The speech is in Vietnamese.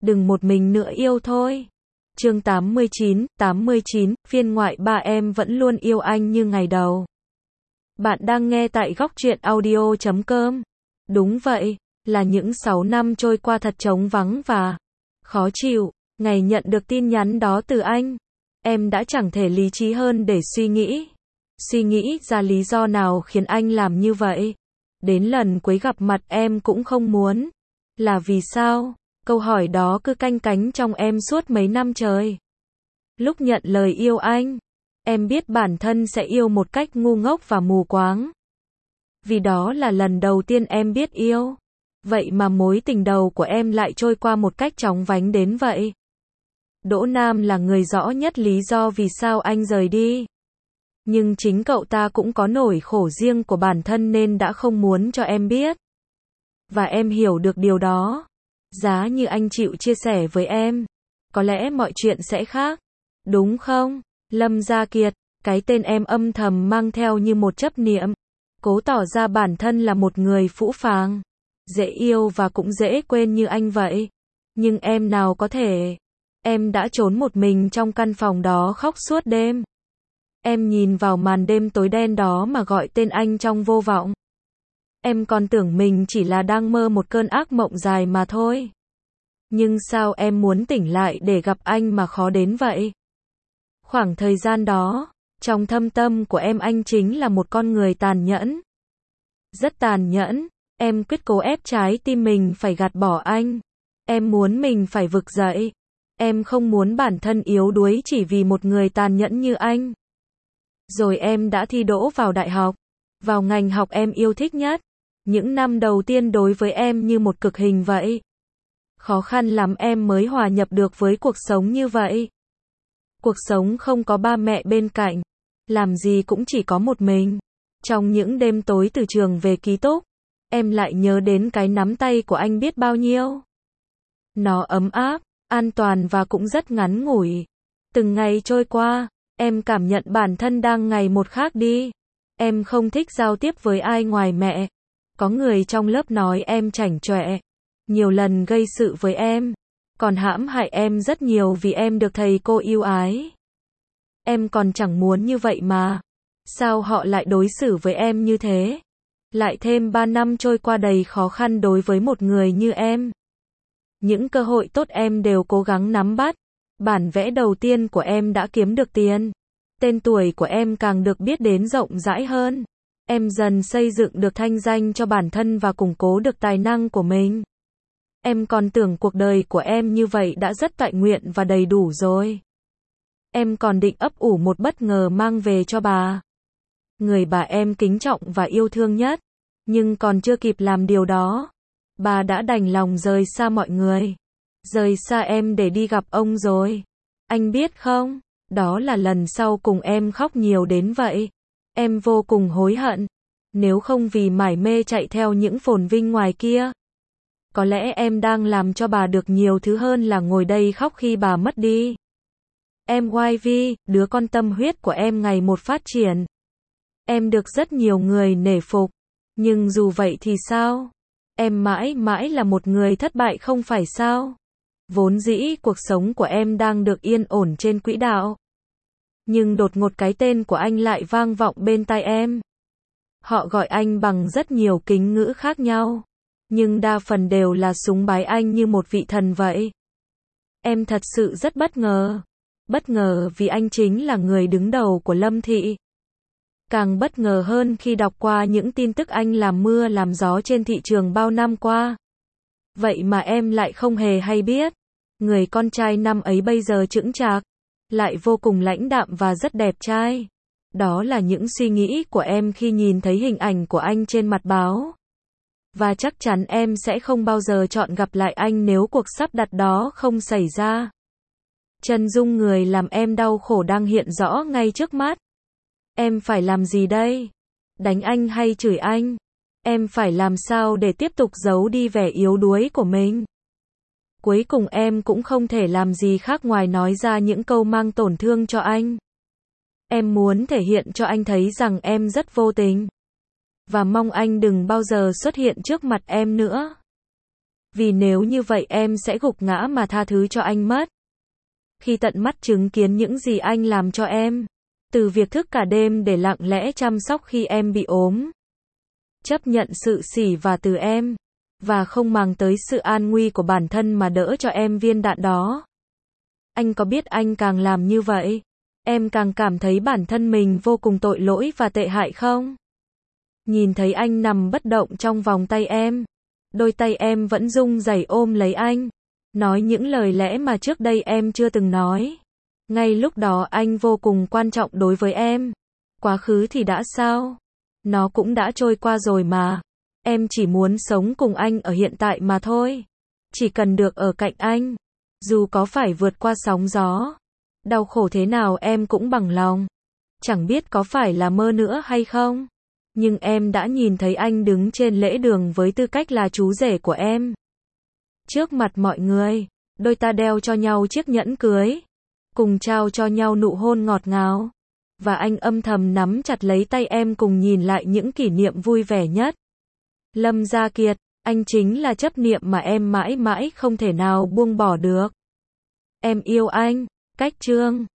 đừng một mình nữa yêu thôi. Chương 89, phiên ngoại 3 em vẫn luôn yêu anh như ngày đầu. Bạn đang nghe tại góc truyện audio.com. Đúng vậy, là những 6 năm trôi qua thật trống vắng và khó chịu. Ngày nhận được tin nhắn đó từ anh, em đã chẳng thể lý trí hơn để suy nghĩ ra lý do nào khiến anh làm như vậy. Đến lần cuối gặp mặt em cũng không muốn. Là vì sao? Câu hỏi đó cứ canh cánh trong em suốt mấy năm trời. Lúc nhận lời yêu anh, em biết bản thân sẽ yêu một cách ngu ngốc và mù quáng. Vì đó là lần đầu tiên em biết yêu. Vậy mà mối tình đầu của em lại trôi qua một cách chóng vánh đến vậy. Đỗ Nam là người rõ nhất lý do vì sao anh rời đi. Nhưng chính cậu ta cũng có nỗi khổ riêng của bản thân nên đã không muốn cho em biết. Và em hiểu được điều đó. Giá như anh chịu chia sẻ với em, có lẽ mọi chuyện sẽ khác. Đúng không? Lâm Gia Kiệt, cái tên em âm thầm mang theo như một chấp niệm. Cố tỏ ra bản thân là một người phũ phàng, dễ yêu và cũng dễ quên như anh vậy. Nhưng em nào có thể. Em đã trốn một mình trong căn phòng đó khóc suốt đêm. Em nhìn vào màn đêm tối đen đó mà gọi tên anh trong vô vọng. Em còn tưởng mình chỉ là đang mơ một cơn ác mộng dài mà thôi. Nhưng sao em muốn tỉnh lại để gặp anh mà khó đến vậy? Khoảng thời gian đó, trong thâm tâm của em anh chính là một con người tàn nhẫn. Rất tàn nhẫn, em quyết cố ép trái tim mình phải gạt bỏ anh. Em muốn mình phải vực dậy. Em không muốn bản thân yếu đuối chỉ vì một người tàn nhẫn như anh. Rồi em đã thi đỗ vào đại học, vào ngành học em yêu thích nhất. Những năm đầu tiên đối với em như một cực hình vậy. Khó khăn lắm em mới hòa nhập được với cuộc sống như vậy. Cuộc sống không có ba mẹ bên cạnh, làm gì cũng chỉ có một mình. Trong những đêm tối từ trường về ký túc, em lại nhớ đến cái nắm tay của anh biết bao nhiêu. Nó ấm áp, an toàn và cũng rất ngắn ngủi. Từng ngày trôi qua, em cảm nhận bản thân đang ngày một khác đi. Em không thích giao tiếp với ai ngoài mẹ. Có người trong lớp nói em chảnh chọe, nhiều lần gây sự với em, còn hãm hại em rất nhiều vì em được thầy cô yêu ái. Em còn chẳng muốn như vậy mà. Sao họ lại đối xử với em như thế? Lại thêm 3 năm trôi qua đầy khó khăn đối với một người như em. Những cơ hội tốt em đều cố gắng nắm bắt. Bản vẽ đầu tiên của em đã kiếm được tiền. Tên tuổi của em càng được biết đến rộng rãi hơn. Em dần xây dựng được thanh danh cho bản thân và củng cố được tài năng của mình. Em còn tưởng cuộc đời của em như vậy đã rất toại nguyện và đầy đủ rồi. Em còn định ấp ủ một bất ngờ mang về cho bà. Người bà em kính trọng và yêu thương nhất. Nhưng còn chưa kịp làm điều đó, bà đã đành lòng rời xa mọi người. Rời xa em để đi gặp ông rồi. Anh biết không, đó là lần sau cùng em khóc nhiều đến vậy. Em vô cùng hối hận. Nếu không vì mải mê chạy theo những phồn vinh ngoài kia, có lẽ em đang làm cho bà được nhiều thứ hơn là ngồi đây khóc khi bà mất đi. Em YV, đứa con tâm huyết của em ngày một phát triển. Em được rất nhiều người nể phục. Nhưng dù vậy thì sao? Em mãi mãi là một người thất bại không phải sao? Vốn dĩ cuộc sống của em đang được yên ổn trên quỹ đạo. Nhưng đột ngột cái tên của anh lại vang vọng bên tai em. Họ gọi anh bằng rất nhiều kính ngữ khác nhau. Nhưng đa phần đều là súng bái anh như một vị thần vậy. Em thật sự rất bất ngờ. Bất ngờ vì anh chính là người đứng đầu của Lâm Thị. Càng bất ngờ hơn khi đọc qua những tin tức anh làm mưa làm gió trên thị trường bao năm qua. Vậy mà em lại không hề hay biết. Người con trai năm ấy bây giờ chững chạc, lại vô cùng lãnh đạm và rất đẹp trai. Đó là những suy nghĩ của em khi nhìn thấy hình ảnh của anh trên mặt báo. Và chắc chắn em sẽ không bao giờ chọn gặp lại anh nếu cuộc sắp đặt đó không xảy ra. Chân dung người làm em đau khổ đang hiện rõ ngay trước mắt. Em phải làm gì đây? Đánh anh hay chửi anh? Em phải làm sao để tiếp tục giấu đi vẻ yếu đuối của mình? Cuối cùng em cũng không thể làm gì khác ngoài nói ra những câu mang tổn thương cho anh. Em muốn thể hiện cho anh thấy rằng em rất vô tình. Và mong anh đừng bao giờ xuất hiện trước mặt em nữa. Vì nếu như vậy em sẽ gục ngã mà tha thứ cho anh mất. Khi tận mắt chứng kiến những gì anh làm cho em, từ việc thức cả đêm để lặng lẽ chăm sóc khi em bị ốm, chấp nhận sự sỉ vả từ em, và không màng tới sự an nguy của bản thân mà đỡ cho em viên đạn đó. Anh có biết anh càng làm như vậy, em càng cảm thấy bản thân mình vô cùng tội lỗi và tệ hại không? Nhìn thấy anh nằm bất động trong vòng tay em, đôi tay em vẫn run rẩy ôm lấy anh, nói những lời lẽ mà trước đây em chưa từng nói. Ngay lúc đó anh vô cùng quan trọng đối với em. Quá khứ thì đã sao? Nó cũng đã trôi qua rồi mà. Em chỉ muốn sống cùng anh ở hiện tại mà thôi. Chỉ cần được ở cạnh anh, dù có phải vượt qua sóng gió, đau khổ thế nào em cũng bằng lòng. Chẳng biết có phải là mơ nữa hay không, nhưng em đã nhìn thấy anh đứng trên lễ đường với tư cách là chú rể của em. Trước mặt mọi người, đôi ta đeo cho nhau chiếc nhẫn cưới, cùng trao cho nhau nụ hôn ngọt ngào. Và anh âm thầm nắm chặt lấy tay em cùng nhìn lại những kỷ niệm vui vẻ nhất. Lâm Gia Kiệt, anh chính là chấp niệm mà em mãi mãi không thể nào buông bỏ được. Em yêu anh. Cách chương